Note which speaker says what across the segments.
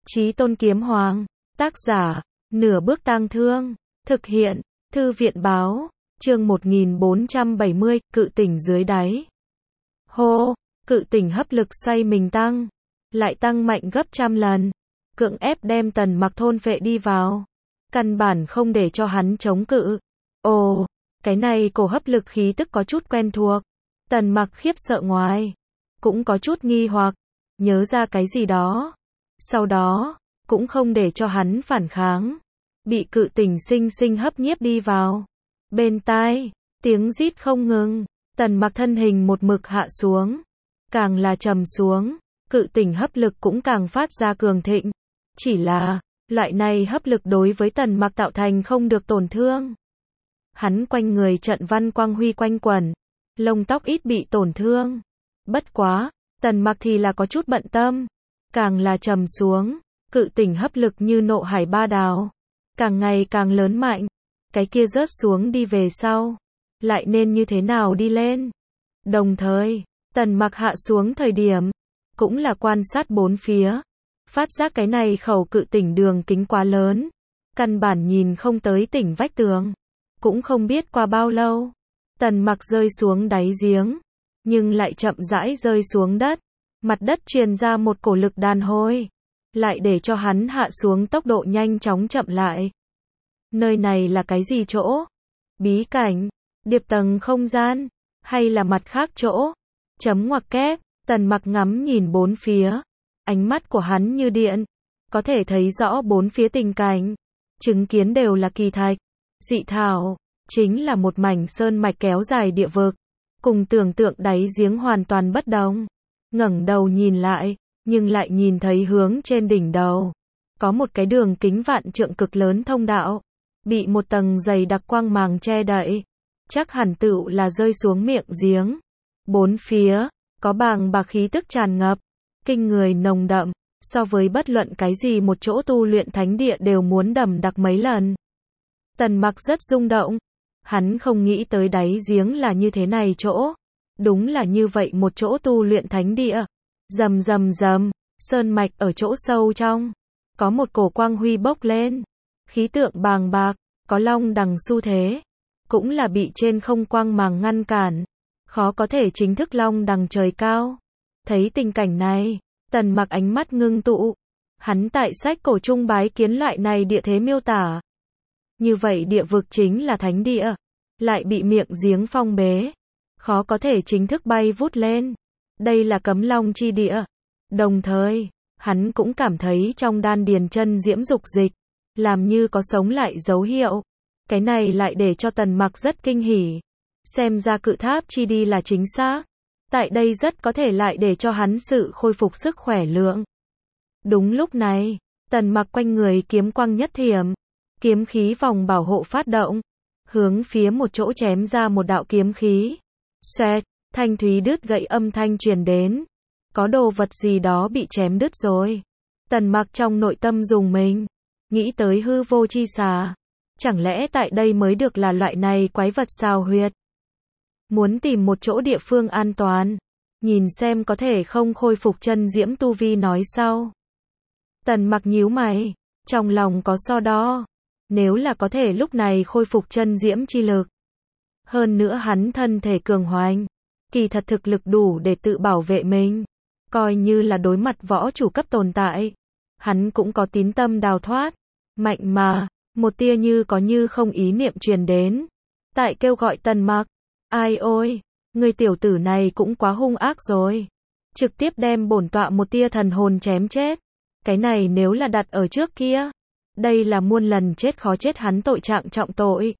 Speaker 1: Chí Tôn Kiếm Hoàng. Tác giả, Nửa Bước Tang Thương. Thực hiện, Thư viện báo. Chương 1470, cự tỉnh dưới đáy. Hô, cự tỉnh hấp lực xoay mình tăng. Lại tăng mạnh gấp trăm lần. Cưỡng ép đem Tần Mặc thôn phệ đi vào. Căn bản không để cho hắn chống cự. Ồ, cái này cổ hấp lực khí tức có chút quen thuộc. Tần Mặc khiếp sợ ngoài. Cũng có chút nghi hoặc. Nhớ ra cái gì đó. Sau đó, cũng không để cho hắn phản kháng. Bị cự tỉnh sinh sinh hấp nhiếp đi vào. Bên tai, tiếng rít không ngừng. Tần Mặc thân hình một mực hạ xuống. Càng là trầm xuống, cự tỉnh hấp lực cũng càng phát ra cường thịnh. Chỉ là, loại này hấp lực đối với Tần Mặc tạo thành không được tổn thương. Hắn quanh người trận văn quang huy quanh quẩn. Lông tóc ít bị tổn thương. Bất quá, Tần Mặc thì là có chút bận tâm. Càng là trầm xuống, cự tỉnh hấp lực như nộ hải ba đào. Càng ngày càng lớn mạnh. Cái kia rớt xuống đi về sau. Lại nên như thế nào đi lên. Đồng thời, Tần Mặc hạ xuống thời điểm. Cũng là quan sát bốn phía. Phát giác cái này khẩu cự tỉnh đường kính quá lớn. Căn bản nhìn không tới tỉnh vách tường. Cũng không biết qua bao lâu. Tần Mặc rơi xuống đáy giếng. Nhưng lại chậm rãi rơi xuống đất. Mặt đất truyền ra một cổ lực đàn hồi. Lại để cho hắn hạ xuống tốc độ nhanh chóng chậm lại. Nơi này là cái gì chỗ? Bí cảnh? Điệp tầng không gian? Hay là mặt khác chỗ? Chấm ngoặc kép. Tần Mặc ngắm nhìn bốn phía. Ánh mắt của hắn như điện. Có thể thấy rõ bốn phía tình cảnh. Chứng kiến đều là kỳ thạch. Dị thảo. Chính là một mảnh sơn mạch kéo dài địa vực. Cùng tưởng tượng đáy giếng hoàn toàn bất đồng. Ngẩng đầu nhìn lại, nhưng lại nhìn thấy hướng trên đỉnh đầu. Có một cái đường kính vạn trượng cực lớn thông đạo. Bị một tầng dày đặc quang màng che đậy. Chắc hẳn tựu là rơi xuống miệng giếng. Bốn phía, có bàng bạc khí tức tràn ngập. Kinh người nồng đậm. So với bất luận cái gì một chỗ tu luyện thánh địa đều muốn đậm đặc mấy lần. Tần Mặc rất rung động. Hắn không nghĩ tới đáy giếng là như thế này chỗ. Đúng là như vậy một chỗ tu luyện thánh địa. Rầm rầm rầm, sơn mạch ở chỗ sâu trong. Có một cổ quang huy bốc lên. Khí tượng bàng bạc, có long đằng xu thế. Cũng là bị trên không quang màng ngăn cản. Khó có thể chính thức long đằng trời cao. Thấy tình cảnh này, Tần Mặc ánh mắt ngưng tụ. Hắn tại sách cổ trung bái kiến loại này địa thế miêu tả. Như vậy địa vực chính là thánh địa. Lại bị miệng giếng phong bế. Khó có thể chính thức bay vút lên. Đây là cấm long chi địa. Đồng thời, hắn cũng cảm thấy trong đan điền chân diễm dục dịch. Làm như có sống lại dấu hiệu. Cái này lại để cho Tần Mặc rất kinh hỉ. Xem ra cự tháp chi đi là chính xác. Tại đây rất có thể lại để cho hắn sự khôi phục sức khỏe lượng. Đúng lúc này, Tần Mặc quanh người kiếm quang nhất thiểm. Kiếm khí vòng bảo hộ phát động. Hướng phía một chỗ chém ra một đạo kiếm khí. Xoẹt, thanh thúy đứt gãy âm thanh truyền đến. Có đồ vật gì đó bị chém đứt rồi. Tần Mặc trong nội tâm rùng mình. Nghĩ tới hư vô chi xà. Chẳng lẽ tại đây mới được là loại này quái vật xào huyệt. Muốn tìm một chỗ địa phương an toàn. Nhìn xem có thể không khôi phục chân diễm tu vi nói sau. Tần Mặc nhíu mày. Trong lòng có so đo. Nếu là có thể lúc này khôi phục chân diễm chi lực. Hơn nữa hắn thân thể cường hoành. Kỳ thật thực lực đủ để tự bảo vệ mình. Coi như là đối mặt võ chủ cấp tồn tại. Hắn cũng có tín tâm đào thoát. Mạnh mà, một tia như có như không ý niệm truyền đến. Tại kêu gọi Tần Mặc. Ai ôi, người tiểu tử này cũng quá hung ác rồi. Trực tiếp đem bổn tọa một tia thần hồn chém chết. Cái này nếu là đặt ở trước kia. Đây là muôn lần chết khó chết hắn tội trạng trọng tội.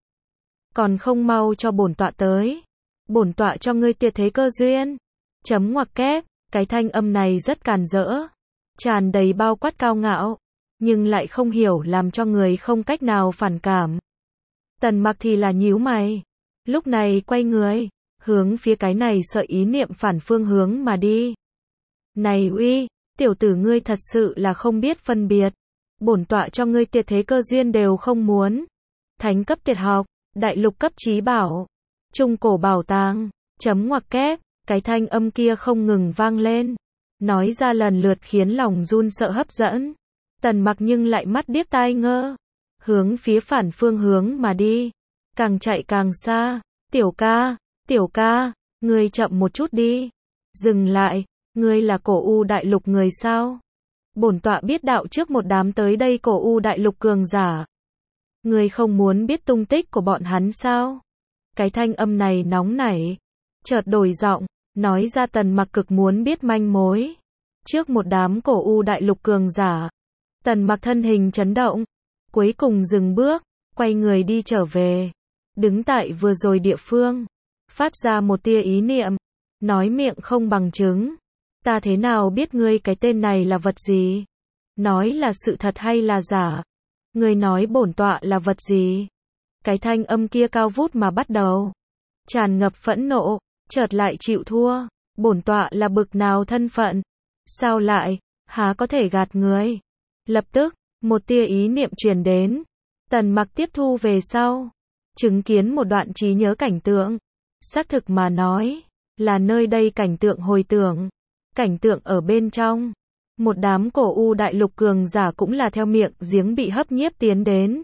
Speaker 1: Còn không mau cho bổn tọa tới. Bổn tọa cho ngươi tuyệt thế cơ duyên. Chấm ngoặc kép, cái thanh âm này rất càn rỡ. Tràn đầy bao quát cao ngạo. Nhưng lại không hiểu làm cho người không cách nào phản cảm. Tần Mặc thì là nhíu mày. Lúc này quay người. Hướng phía cái này sợ ý niệm phản phương hướng mà đi. Này uy, tiểu tử ngươi thật sự là không biết phân biệt. Bổn tọa cho ngươi tuyệt thế cơ duyên đều không muốn. Thánh cấp tuyệt học, đại lục cấp trí bảo, trung cổ bảo tàng, chấm ngoặc kép, cái thanh âm kia không ngừng vang lên. Nói ra lần lượt khiến lòng run sợ hấp dẫn. Tần Mặc nhưng lại mắt điếc tai ngơ, hướng phía phản phương hướng mà đi, càng chạy càng xa. Tiểu ca, ngươi chậm một chút đi. Dừng lại, ngươi là Cổ U đại lục người sao? Bổn tọa biết đạo trước một đám tới đây Cổ U đại lục cường giả. Ngươi không muốn biết tung tích của bọn hắn sao? Cái thanh âm này nóng nảy, chợt đổi giọng, nói ra. Tần Mặc cực muốn biết manh mối. Trước một đám Cổ U đại lục cường giả. Tần Mặc thân hình chấn động, cuối cùng dừng bước, quay người đi trở về. Đứng tại vừa rồi địa phương, phát ra một tia ý niệm, nói miệng không bằng chứng. Ta thế nào biết ngươi cái tên này là vật gì? Nói là sự thật hay là giả? Ngươi nói bổn tọa là vật gì? Cái thanh âm kia cao vút mà bắt đầu tràn ngập phẫn nộ, chợt lại chịu thua. Bổn tọa là bực nào thân phận? Sao lại, há có thể gạt ngươi? Lập tức, một tia ý niệm truyền đến. Tần Mặc tiếp thu về sau, chứng kiến một đoạn trí nhớ cảnh tượng. Xác thực mà nói, là nơi đây cảnh tượng hồi tưởng. Cảnh tượng ở bên trong, một đám Cổ U đại lục cường giả cũng là theo miệng giếng bị hấp nhiếp tiến đến.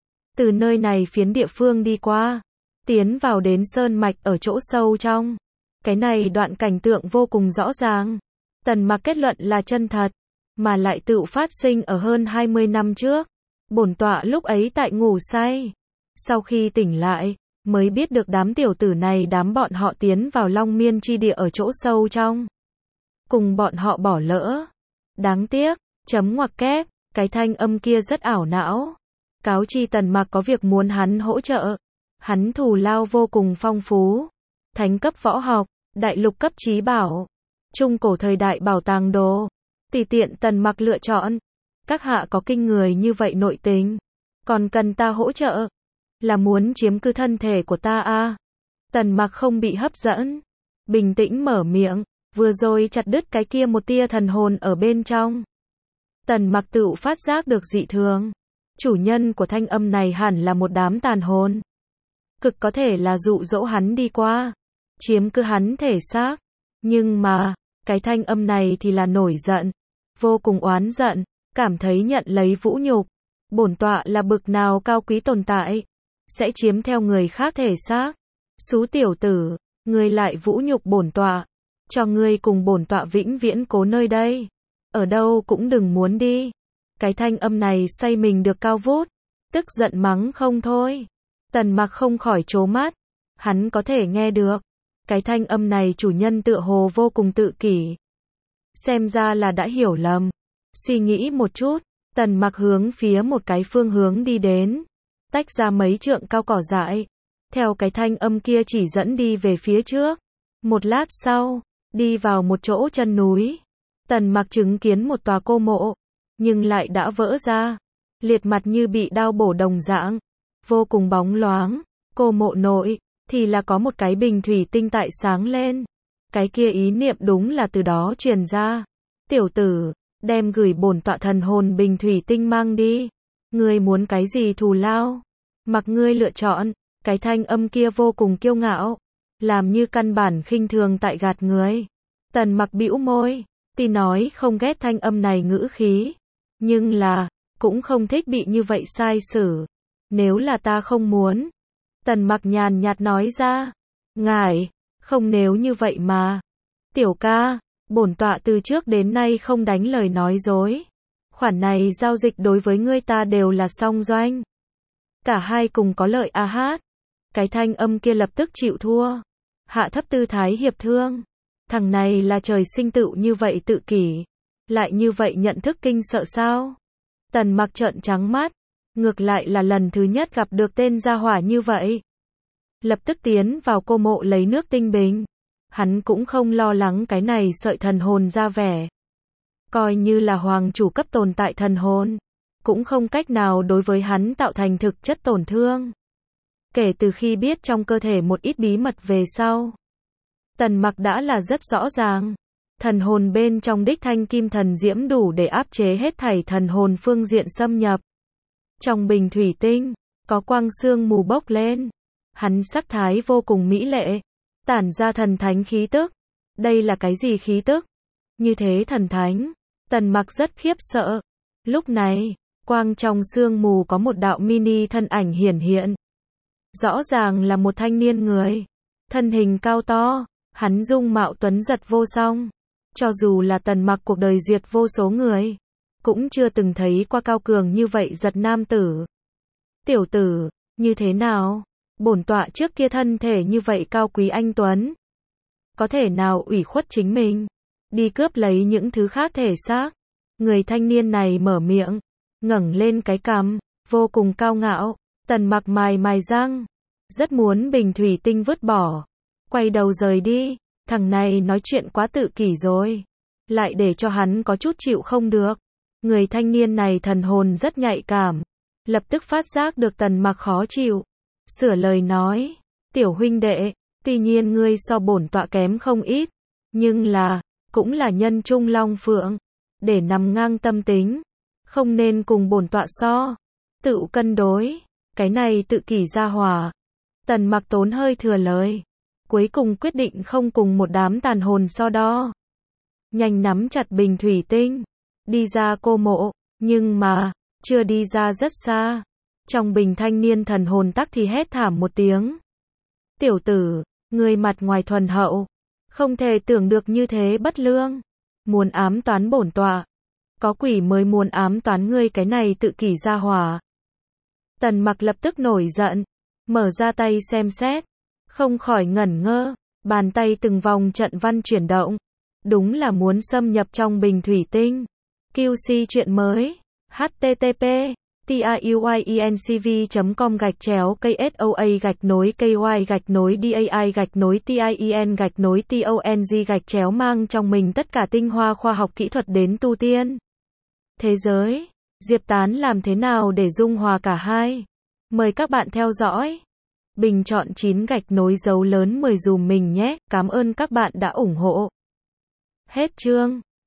Speaker 1: Từ nơi này phiến địa phương đi qua, tiến vào đến sơn mạch ở chỗ sâu trong. Cái này đoạn cảnh tượng vô cùng rõ ràng. Tần Mặc kết luận là chân thật, mà lại tự phát sinh ở hơn 20 năm trước. Bổn tọa lúc ấy tại ngủ say, sau khi tỉnh lại, mới biết được đám tiểu tử này đám bọn họ tiến vào Long Miên chi địa ở chỗ sâu trong. Cùng bọn họ bỏ lỡ. Đáng tiếc, chấm ngoặc kép, cái thanh âm kia rất ảo não. Cáo chi Tần Mặc có việc muốn hắn hỗ trợ. Hắn thù lao vô cùng phong phú. Thánh cấp võ học, đại lục cấp trí bảo, trung cổ thời đại bảo tàng đồ. Tùy tiện Tần Mặc lựa chọn. Các hạ có kinh người như vậy nội tình, còn cần ta hỗ trợ? Là muốn chiếm cứ thân thể của ta à? Tần Mặc không bị hấp dẫn, bình tĩnh mở miệng, vừa rồi chặt đứt cái kia một tia thần hồn ở bên trong. Tần Mặc tự phát giác được dị thường. Chủ nhân của thanh âm này hẳn là một đám tàn hồn. Cực có thể là dụ dỗ hắn đi qua, chiếm cứ hắn thể xác. Nhưng mà, cái thanh âm này thì là nổi giận, vô cùng oán giận, cảm thấy nhận lấy vũ nhục. Bổn tọa là bực nào cao quý tồn tại, sẽ chiếm theo người khác thể xác. Xú tiểu tử, ngươi lại vũ nhục bổn tọa, cho ngươi cùng bổn tọa vĩnh viễn cố nơi đây, ở đâu cũng đừng muốn đi. Cái thanh âm này xoay mình được cao vút, tức giận mắng không thôi. Tần Mặc không khỏi trố mắt, hắn có thể nghe được. Cái thanh âm này chủ nhân tựa hồ vô cùng tự kỷ. Xem ra là đã hiểu lầm. Suy nghĩ một chút, Tần Mặc hướng phía một cái phương hướng đi đến, tách ra mấy trượng cao cỏ dại, theo cái thanh âm kia chỉ dẫn đi về phía trước. Một lát sau, đi vào một chỗ chân núi. Tần Mặc chứng kiến một tòa cô mộ, nhưng lại đã vỡ ra, liệt mặt như bị đao bổ đồng dạng, vô cùng bóng loáng. Cô mộ nội thì là có một cái bình thủy tinh tại sáng lên. Cái kia ý niệm đúng là từ đó truyền ra. Tiểu tử, đem gửi bổn tọa thần hồn bình thủy tinh mang đi. Ngươi muốn cái gì thù lao? Mặc ngươi lựa chọn. Cái thanh âm kia vô cùng kiêu ngạo, làm như căn bản khinh thường tại gạt người. Tần Mặc bĩu môi, tuy nói không ghét thanh âm này ngữ khí, nhưng là, cũng không thích bị như vậy sai xử. Nếu là ta không muốn. Tần Mặc nhàn nhạt nói ra. Ngài, không nếu như vậy mà. Tiểu ca, bổn tọa từ trước đến nay không đánh lời nói dối. Khoản này giao dịch đối với ngươi ta đều là song doanh. Cả hai cùng có lợi a hát. Cái thanh âm kia lập tức chịu thua. Hạ thấp tư thái hiệp thương. Thằng này là trời sinh tự như vậy tự kỷ. Lại như vậy nhận thức kinh sợ sao? Tần Mặc trợn trắng mắt. Ngược lại là lần thứ nhất gặp được tên gia hỏa như vậy. Lập tức tiến vào cô mộ lấy nước tinh bình. Hắn cũng không lo lắng cái này sợi thần hồn ra vẻ. Coi như là hoàng chủ cấp tồn tại thần hồn, cũng không cách nào đối với hắn tạo thành thực chất tổn thương. Kể từ khi biết trong cơ thể một ít bí mật về sau, Tần Mặc đã là rất rõ ràng. Thần hồn bên trong đích thanh kim thần diễm đủ để áp chế hết thảy thần hồn phương diện xâm nhập. Trong bình thủy tinh, có quang sương mù bốc lên. Hắn sắc thái vô cùng mỹ lệ, tản ra thần thánh khí tức. Đây là cái gì khí tức? Như thế thần thánh, Tần Mặc rất khiếp sợ. Lúc này, quang trong sương mù có một đạo mini thân ảnh hiển hiện. Rõ ràng là một thanh niên người. Thân hình cao to, hắn dung mạo tuấn giật vô song. Cho dù là Tần Mặc cuộc đời duyệt vô số người, cũng chưa từng thấy qua cao cường như vậy giật nam tử. Tiểu tử, như thế nào? Bổn tọa trước kia thân thể như vậy cao quý anh tuấn, có thể nào ủy khuất chính mình, đi cướp lấy những thứ khác thể xác? Người thanh niên này mở miệng, ngẩng lên cái cằm, vô cùng cao ngạo. Tần Mặc mài mài răng, rất muốn bình thủy tinh vứt bỏ, quay đầu rời đi. Thằng này nói chuyện quá tự kỷ rồi, lại để cho hắn có chút chịu không được. Người thanh niên này thần hồn rất nhạy cảm, lập tức phát giác được Tần Mặc khó chịu, sửa lời nói, tiểu huynh đệ, tuy nhiên ngươi so bổn tọa kém không ít, nhưng là, cũng là nhân trung long phượng, để nằm ngang tâm tính, không nên cùng bổn tọa so, tự cân đối, cái này tự kỷ ra hỏa. Tần Mặc tốn hơi thừa lời, cuối cùng quyết định không cùng một đám tàn hồn so đo. Nhanh nắm chặt bình thủy tinh, đi ra cô mộ, nhưng mà, chưa đi ra rất xa. Trong bình thanh niên thần hồn tắc thì hét thảm một tiếng. Tiểu tử, ngươi mặt ngoài thuần hậu, không thể tưởng được như thế bất lương. Muốn ám toán bổn tọa, có quỷ mới muốn ám toán ngươi cái này tự kỷ ra hỏa. Tần Mặc lập tức nổi giận, mở ra tay xem xét, không khỏi ngẩn ngơ, bàn tay từng vòng trận văn chuyển động, đúng là muốn xâm nhập trong bình thủy tinh. QC chuyện mới, http://tiyuincv.com/KSOA-DAI-TIEN-TONG mang trong mình tất cả tinh hoa khoa học kỹ thuật đến tu tiên thế giới. Diệp Tán làm thế nào để dung hòa cả hai? Mời các bạn theo dõi. Bình chọn 9 _ dấu lớn 10 dùm mình nhé. Cảm ơn các bạn đã ủng hộ. Hết chương.